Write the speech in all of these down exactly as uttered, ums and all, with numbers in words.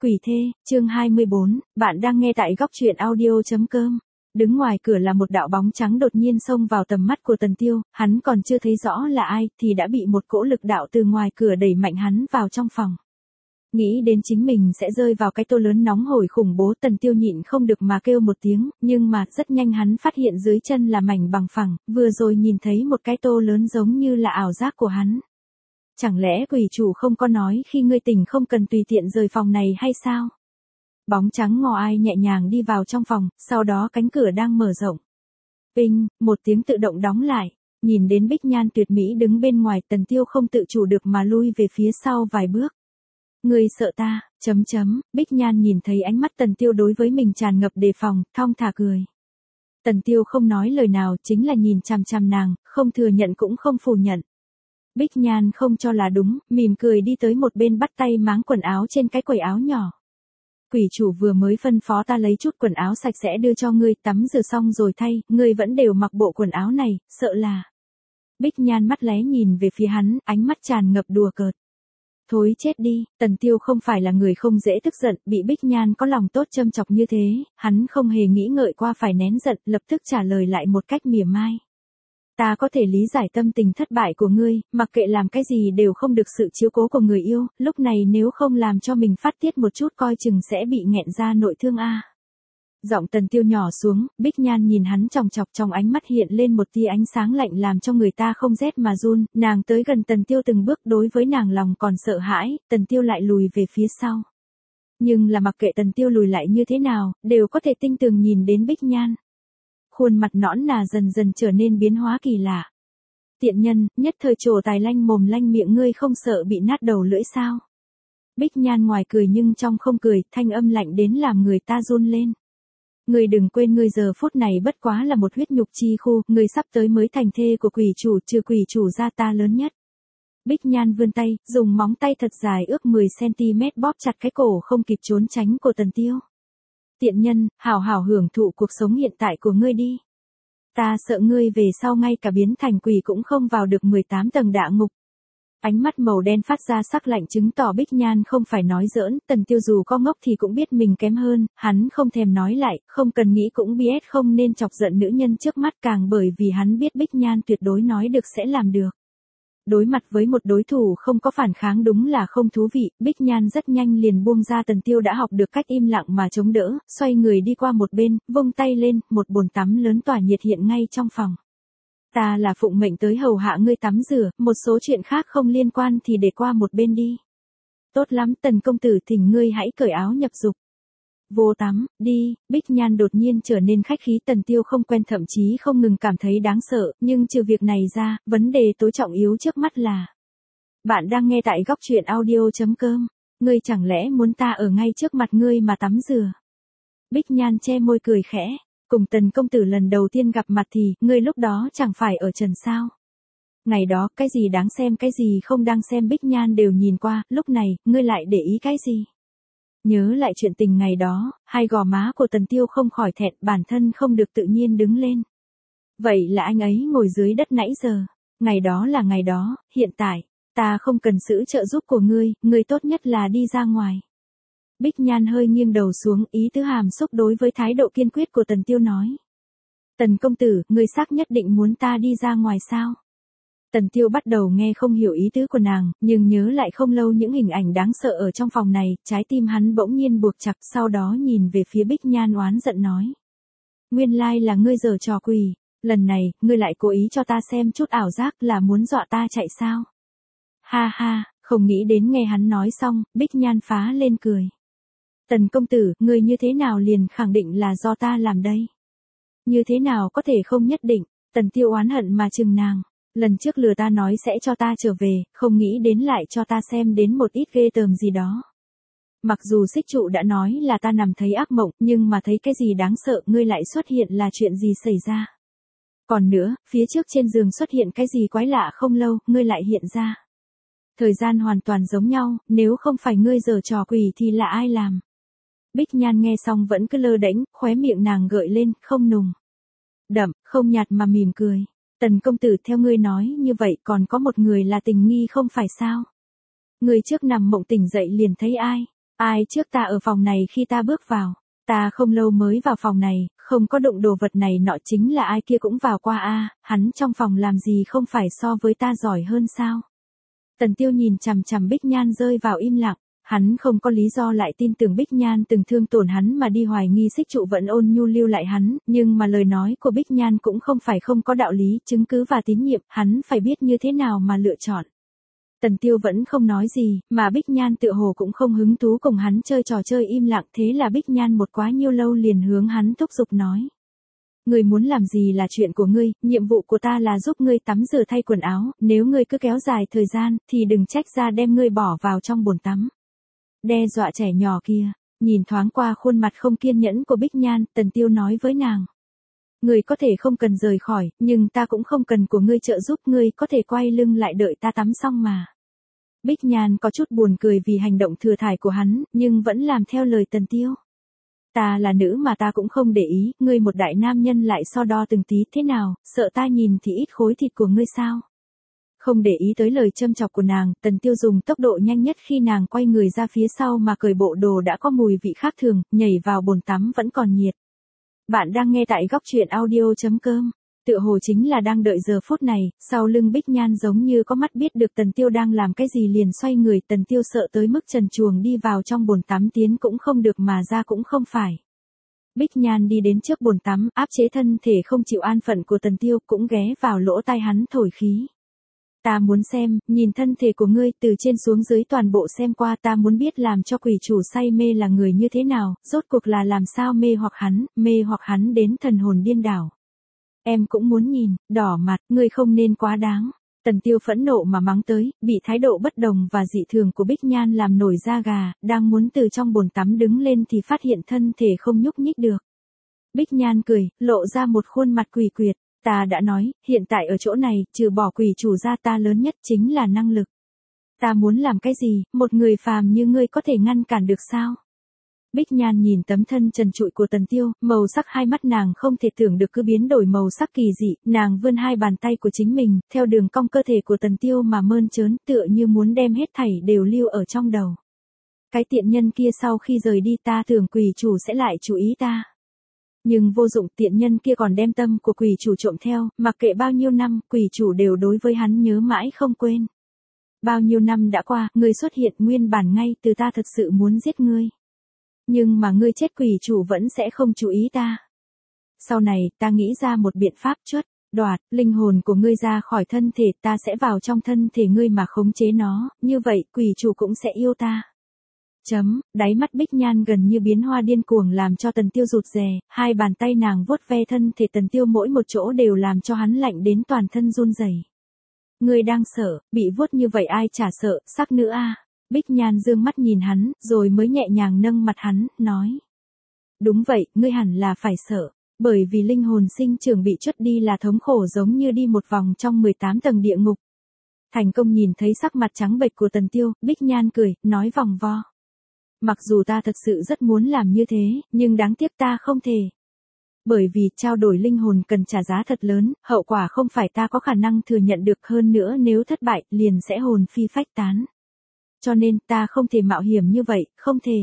Quỷ thê, chương hai mươi bốn, bạn đang nghe tại góc truyện audio chấm com. Đứng ngoài cửa là một đạo bóng trắng đột nhiên xông vào tầm mắt của Tần Tiêu, hắn còn chưa thấy rõ là ai thì đã bị một cỗ lực đạo từ ngoài cửa đẩy mạnh hắn vào trong phòng. Nghĩ đến chính mình sẽ rơi vào cái tô lớn nóng hổi khủng bố, Tần Tiêu nhịn không được mà kêu một tiếng, nhưng mà rất nhanh hắn phát hiện dưới chân là mảnh bằng phẳng, vừa rồi nhìn thấy một cái tô lớn giống như là ảo giác của hắn. Chẳng lẽ quỷ chủ không có nói khi ngươi tỉnh không cần tùy tiện rời phòng này hay sao? Bóng trắng ngò ai nhẹ nhàng đi vào trong phòng, sau đó cánh cửa đang mở rộng. Pinh, một tiếng tự động đóng lại, nhìn đến Bích Nhan tuyệt mỹ đứng bên ngoài, Tần Tiêu không tự chủ được mà lui về phía sau vài bước. Ngươi sợ ta, chấm chấm, Bích Nhan nhìn thấy ánh mắt Tần Tiêu đối với mình tràn ngập đề phòng, thong thả cười. Tần Tiêu không nói lời nào, chính là nhìn chằm chằm nàng, không thừa nhận cũng không phủ nhận. Bích Nhan không cho là đúng, mỉm cười đi tới một bên bắt tay máng quần áo trên cái quầy áo nhỏ. Quỷ chủ vừa mới phân phó ta lấy chút quần áo sạch sẽ đưa cho ngươi, tắm rửa xong rồi thay, ngươi vẫn đều mặc bộ quần áo này, sợ là. Bích Nhan mắt lé nhìn về phía hắn, ánh mắt tràn ngập đùa cợt. Thối chết đi, Tần Tiêu không phải là người không dễ tức giận, bị Bích Nhan có lòng tốt châm chọc như thế, hắn không hề nghĩ ngợi qua phải nén giận, lập tức trả lời lại một cách mỉa mai. Ta có thể lý giải tâm tình thất bại của ngươi, mặc kệ làm cái gì đều không được sự chiếu cố của người yêu, lúc này nếu không làm cho mình phát tiết một chút coi chừng sẽ bị nghẹn ra nội thương a. Giọng Tần Tiêu nhỏ xuống, Bích Nhan nhìn hắn chòng chọc, trong ánh mắt hiện lên một tia ánh sáng lạnh làm cho người ta không rét mà run, nàng tới gần Tần Tiêu từng bước, đối với nàng lòng còn sợ hãi, Tần Tiêu lại lùi về phía sau. Nhưng là mặc kệ Tần Tiêu lùi lại như thế nào, đều có thể tinh tường nhìn đến Bích Nhan. Khuôn mặt nõn nà dần dần trở nên biến hóa kỳ lạ. Tiện nhân, nhất thời trổ tài lanh mồm lanh miệng, ngươi không sợ bị nát đầu lưỡi sao? Bích Nhan ngoài cười nhưng trong không cười, thanh âm lạnh đến làm người ta run lên. Ngươi đừng quên ngươi giờ phút này bất quá là một huyết nhục chi khu, ngươi sắp tới mới thành thê của quỷ chủ, trừ quỷ chủ ra ta lớn nhất. Bích Nhan vươn tay, dùng móng tay thật dài ước mười xăng-ti-mét bóp chặt cái cổ không kịp trốn tránh của Tần Tiêu. Tiện nhân, hảo hảo hưởng thụ cuộc sống hiện tại của ngươi đi. Ta sợ ngươi về sau ngay cả biến thành quỷ cũng không vào được mười tám tầng đạ ngục. Ánh mắt màu đen phát ra sắc lạnh chứng tỏ Bích Nhan không phải nói giỡn, Tần Tiêu dù có ngốc thì cũng biết mình kém hơn, hắn không thèm nói lại, không cần nghĩ cũng biết không nên chọc giận nữ nhân trước mắt, càng bởi vì hắn biết Bích Nhan tuyệt đối nói được sẽ làm được. Đối mặt với một đối thủ không có phản kháng đúng là không thú vị, Bích Nhan rất nhanh liền buông ra. Tần Tiêu đã học được cách im lặng mà chống đỡ, xoay người đi qua một bên, vung tay lên, một bồn tắm lớn tỏa nhiệt hiện ngay trong phòng. Ta là phụng mệnh tới hầu hạ ngươi tắm rửa, một số chuyện khác không liên quan thì để qua một bên đi. Tốt lắm, Tần công tử, thỉnh ngươi hãy cởi áo nhập dục. Vô tắm, đi, Bích Nhan đột nhiên trở nên khách khí. Tần Tiêu không quen, thậm chí không ngừng cảm thấy đáng sợ, nhưng trừ việc này ra, vấn đề tối trọng yếu trước mắt là. Bạn đang nghe tại góc truyện audio chấm com, ngươi chẳng lẽ muốn ta ở ngay trước mặt ngươi mà tắm rửa? Bích Nhan che môi cười khẽ, cùng Tần công tử lần đầu tiên gặp mặt thì, ngươi lúc đó chẳng phải ở trần sao? Ngày đó, cái gì đáng xem cái gì không đáng xem Bích Nhan đều nhìn qua, lúc này, ngươi lại để ý cái gì? Nhớ lại chuyện tình ngày đó, hai gò má của Tần Tiêu không khỏi thẹn, bản thân không được tự nhiên đứng lên. Vậy là anh ấy ngồi dưới đất nãy giờ. Ngày đó là ngày đó, hiện tại, ta không cần sự trợ giúp của ngươi, ngươi tốt nhất là đi ra ngoài. Bích Nhan hơi nghiêng đầu xuống, ý tứ hàm xúc đối với thái độ kiên quyết của Tần Tiêu nói. Tần công tử, ngươi xác nhất định muốn ta đi ra ngoài sao? Tần Tiêu bắt đầu nghe không hiểu ý tứ của nàng, nhưng nhớ lại không lâu những hình ảnh đáng sợ ở trong phòng này, trái tim hắn bỗng nhiên buộc chặt, sau đó nhìn về phía Bích Nhan oán giận nói. Nguyên lai là ngươi giở trò quỷ, lần này, ngươi lại cố ý cho ta xem chút ảo giác, là muốn dọa ta chạy sao? Ha ha, không nghĩ đến nghe hắn nói xong, Bích Nhan phá lên cười. Tần công tử, ngươi như thế nào liền khẳng định là do ta làm đây? Như thế nào có thể không nhất định? Tần Tiêu oán hận mà chừng nàng. Lần trước lừa ta nói sẽ cho ta trở về, không nghĩ đến lại cho ta xem đến một ít ghê tởm gì đó. Mặc dù xích trụ đã nói là ta nằm thấy ác mộng, nhưng mà thấy cái gì đáng sợ ngươi lại xuất hiện là chuyện gì xảy ra. Còn nữa, phía trước trên giường xuất hiện cái gì quái lạ không lâu, ngươi lại hiện ra. Thời gian hoàn toàn giống nhau, nếu không phải ngươi giở trò quỷ thì là ai làm? Bích Nhan nghe xong vẫn cứ lơ đễnh, khóe miệng nàng gợi lên, không nùng đậm, không nhạt mà mỉm cười. Tần công tử, theo ngươi nói như vậy còn có một người là tình nghi không phải sao? Ngươi trước nằm mộng tỉnh dậy liền thấy ai? Ai trước ta ở phòng này khi ta bước vào? Ta không lâu mới vào phòng này, không có đụng đồ vật này nọ, chính là ai kia cũng vào qua a, hắn trong phòng làm gì không phải so với ta giỏi hơn sao? Tần Tiêu nhìn chằm chằm Bích Nhan rơi vào im lặng, hắn không có lý do lại tin tưởng Bích Nhan từng thương tổn hắn mà đi hoài nghi Xích Trụ vẫn ôn nhu lưu lại hắn, nhưng mà lời nói của Bích Nhan cũng không phải không có đạo lý, chứng cứ và tín nhiệm, hắn phải biết như thế nào mà lựa chọn. Tần Tiêu vẫn không nói gì, mà Bích Nhan tựa hồ cũng không hứng thú cùng hắn chơi trò chơi, im lặng, thế là Bích Nhan một quá nhiêu lâu liền hướng hắn thúc giục nói. Ngươi muốn làm gì là chuyện của ngươi, nhiệm vụ của ta là giúp ngươi tắm rửa thay quần áo, nếu ngươi cứ kéo dài thời gian, thì đừng trách ra đem ngươi bỏ vào trong bồn tắm. Đe dọa trẻ nhỏ kia, nhìn thoáng qua khuôn mặt không kiên nhẫn của Bích Nhan, Tần Tiêu nói với nàng. Ngươi có thể không cần rời khỏi, nhưng ta cũng không cần của ngươi trợ giúp, ngươi có thể quay lưng lại đợi ta tắm xong mà. Bích Nhan có chút buồn cười vì hành động thừa thãi của hắn, nhưng vẫn làm theo lời Tần Tiêu. Ta là nữ mà ta cũng không để ý, ngươi một đại nam nhân lại so đo từng tí, thế nào, sợ ta nhìn thì ít khối thịt của ngươi sao? Không để ý tới lời châm chọc của nàng, Tần Tiêu dùng tốc độ nhanh nhất khi nàng quay người ra phía sau mà cởi bộ đồ đã có mùi vị khác thường, nhảy vào bồn tắm vẫn còn nhiệt. Bạn đang nghe tại góc truyện audio chấm com. Tựa hồ chính là đang đợi giờ phút này, sau lưng Bích Nhan giống như có mắt biết được Tần Tiêu đang làm cái gì liền xoay người, Tần Tiêu sợ tới mức trần truồng đi vào trong bồn tắm, tiến cũng không được mà ra cũng không phải. Bích Nhan đi đến trước bồn tắm, áp chế thân thể không chịu an phận của Tần Tiêu, cũng ghé vào lỗ tai hắn thổi khí. Ta muốn xem, nhìn thân thể của ngươi từ trên xuống dưới toàn bộ xem qua, ta muốn biết làm cho quỷ chủ say mê là người như thế nào, rốt cuộc là làm sao mê hoặc hắn, mê hoặc hắn đến thần hồn điên đảo. Em cũng muốn nhìn, đỏ mặt, ngươi không nên quá đáng. Tần Tiêu phẫn nộ mà mắng tới, bị thái độ bất đồng và dị thường của Bích Nhan làm nổi da gà, đang muốn từ trong bồn tắm đứng lên thì phát hiện thân thể không nhúc nhích được. Bích Nhan cười, lộ ra một khuôn mặt quỷ quyệt, ta đã nói, hiện tại ở chỗ này, trừ bỏ quỷ chủ ra ta lớn nhất chính là năng lực. Ta muốn làm cái gì, một người phàm như ngươi có thể ngăn cản được sao? Bích Nhan nhìn tấm thân trần trụi của Tần Tiêu, màu sắc hai mắt nàng không thể tưởng được cứ biến đổi màu sắc kỳ dị, nàng vươn hai bàn tay của chính mình, theo đường cong cơ thể của Tần Tiêu mà mơn trớn, tựa như muốn đem hết thảy đều lưu ở trong đầu. Cái tiện nhân kia sau khi rời đi ta tưởng quỷ chủ sẽ lại chú ý ta. Nhưng vô dụng, tiện nhân kia còn đem tâm của quỷ chủ trộm theo, mặc kệ bao nhiêu năm, quỷ chủ đều đối với hắn nhớ mãi không quên. Bao nhiêu năm đã qua, ngươi xuất hiện nguyên bản ngay từ ta thật sự muốn giết ngươi. Nhưng mà ngươi chết quỷ chủ vẫn sẽ không chú ý ta. Sau này, ta nghĩ ra một biện pháp chốt, đoạt, linh hồn của ngươi ra khỏi thân thể, ta sẽ vào trong thân thể ngươi mà khống chế nó, như vậy, quỷ chủ cũng sẽ yêu ta. Chấm, đáy mắt Bích Nhan gần như biến hoa điên cuồng làm cho Tần Tiêu rụt rè, hai bàn tay nàng vuốt ve thân thể Tần Tiêu mỗi một chỗ đều làm cho hắn lạnh đến toàn thân run rẩy. Ngươi đang sợ, bị vuốt như vậy ai chả sợ, sắc nữa a. Bích Nhan dương mắt nhìn hắn, rồi mới nhẹ nhàng nâng mặt hắn, nói. Đúng vậy, ngươi hẳn là phải sợ, bởi vì linh hồn sinh trưởng bị chuất đi là thống khổ giống như đi một vòng trong mười tám tầng địa ngục. Thành công nhìn thấy sắc mặt trắng bệch của Tần Tiêu, Bích Nhan cười, nói vòng vo. Mặc dù ta thật sự rất muốn làm như thế, nhưng đáng tiếc ta không thể. Bởi vì trao đổi linh hồn cần trả giá thật lớn, hậu quả không phải ta có khả năng thừa nhận được, hơn nữa nếu thất bại, liền sẽ hồn phi phách tán. Cho nên ta không thể mạo hiểm như vậy, không thể.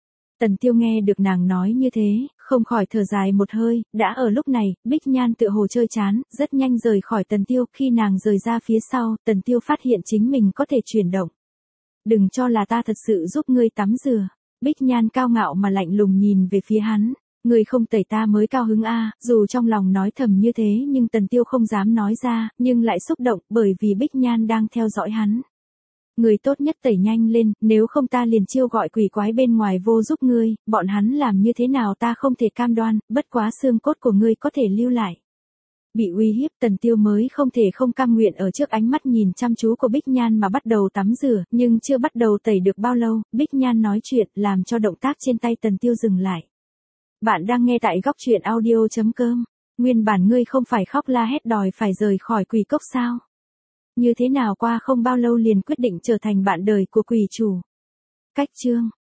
Tần Tiêu nghe được nàng nói như thế, không khỏi thở dài một hơi, đã ở lúc này, Bích Nhan tựa hồ chơi chán, rất nhanh rời khỏi Tần Tiêu, khi nàng rời ra phía sau, Tần Tiêu phát hiện chính mình có thể chuyển động. Đừng cho là ta thật sự giúp ngươi tắm rửa. Bích Nhan cao ngạo mà lạnh lùng nhìn về phía hắn, ngươi không tẩy ta mới cao hứng a. Dù trong lòng nói thầm như thế nhưng Tần Tiêu không dám nói ra, nhưng lại xúc động bởi vì Bích Nhan đang theo dõi hắn. Người tốt nhất tẩy nhanh lên, nếu không ta liền chiêu gọi quỷ quái bên ngoài vô giúp ngươi, bọn hắn làm như thế nào ta không thể cam đoan, bất quá xương cốt của ngươi có thể lưu lại. Bị uy hiếp, Tần Tiêu mới không thể không cam nguyện ở trước ánh mắt nhìn chăm chú của Bích Nhan mà bắt đầu tắm rửa, nhưng chưa bắt đầu tẩy được bao lâu, Bích Nhan nói chuyện làm cho động tác trên tay Tần Tiêu dừng lại. Bạn đang nghe tại góc truyện audio chấm com. Nguyên bản ngươi không phải khóc la hét đòi phải rời khỏi quỷ cốc sao? Như thế nào qua không bao lâu liền quyết định trở thành bạn đời của quỷ chủ? Cách chương